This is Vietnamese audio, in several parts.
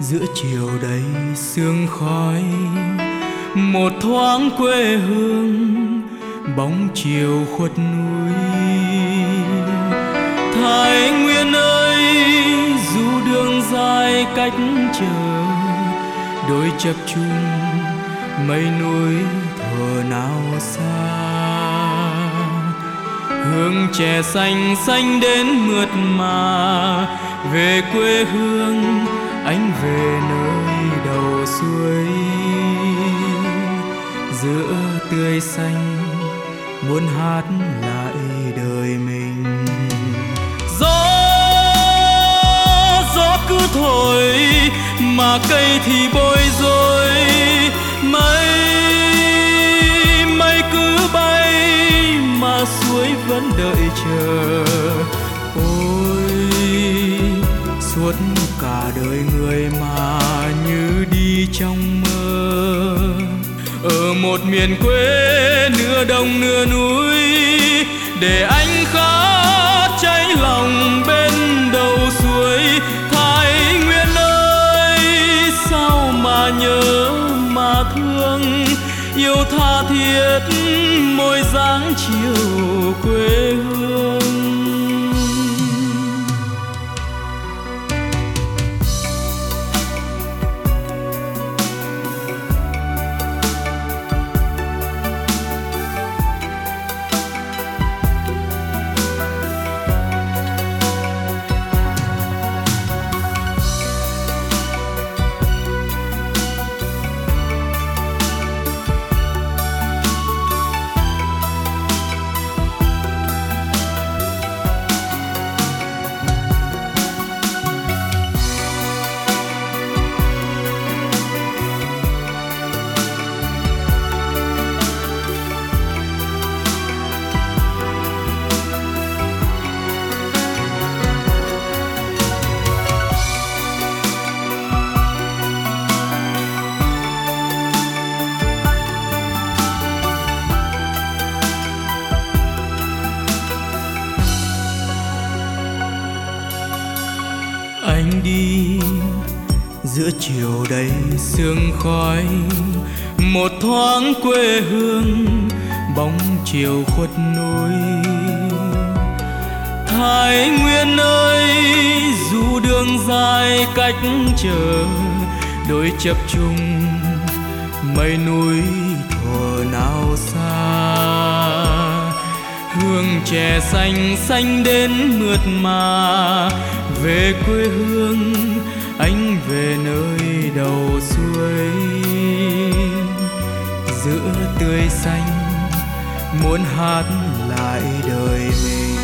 giữa chiều đầy sương khói, một thoáng quê hương bóng chiều khuất núi. Thái Nguyên ơi, dù đường dài cách chờ, đôi chập chung mây núi thuở nào xa. Hương chè xanh xanh đến mượt mà, về quê hương anh về nơi đầu suối. Giữa tươi xanh muốn hát lại đời mình. Gió cứ thổi mà cây thì bối rối, mây cứ bay mà suối vẫn đợi chờ. Ôi suốt cả đời người mà như đi trong mơ, ở một miền quê nửa đồng nửa núi, để anh khát cháy lòng bên đầu suối. Thái Nguyên ơi, sao mà nhớ mà thương, yêu tha thiết môi dáng chiều quê hương. Anh đi giữa chiều đầy sương khói, một thoáng quê hương bóng chiều khuất núi. Thái Nguyên ơi, dù đường dài cách chờ, đôi chập chung mây núi thuở nào xa. Hương chè xanh xanh đến mượt mà, về quê hương anh về nơi đầu suối. Giữa tươi xanh muốn hát lại đời mình.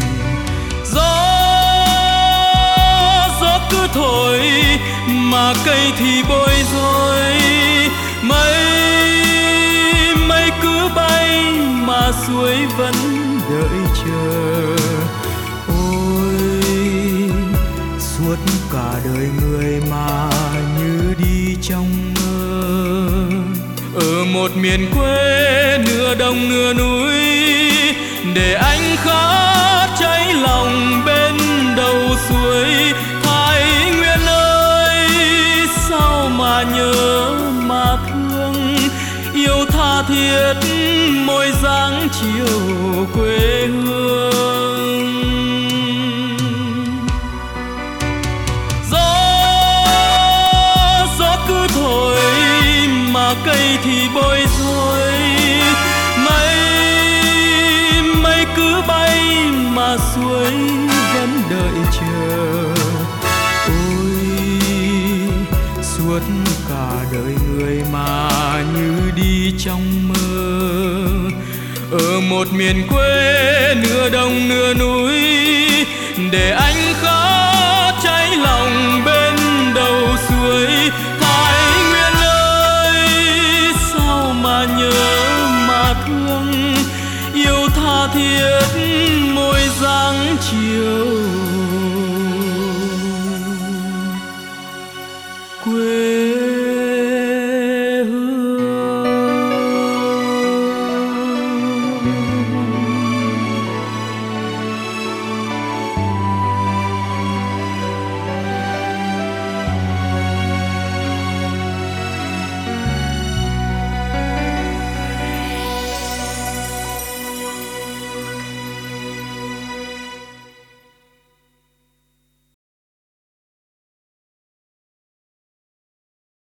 Gió cứ thổi mà cây thì bối rối, mây cứ bay mà suối vẫn đợi chờ. Suốt cả đời người mà như đi trong mơ, ở một miền quê nửa đồng nửa núi, để anh khát cháy lòng bên đầu suối. Thái Nguyên ơi, sao mà nhớ mà thương, yêu tha thiết môi dáng chiều quê hương. Thổi mà cây thì bối rối, mây cứ bay mà suối vẫn đợi chờ. Ôi suốt cả đời người mà như đi trong mơ, ở một miền quê nửa đồng nửa núi, để anh khát cháy lòng bên đầu suối. Nhớ mà thương, yêu tha thiết môi dáng chiều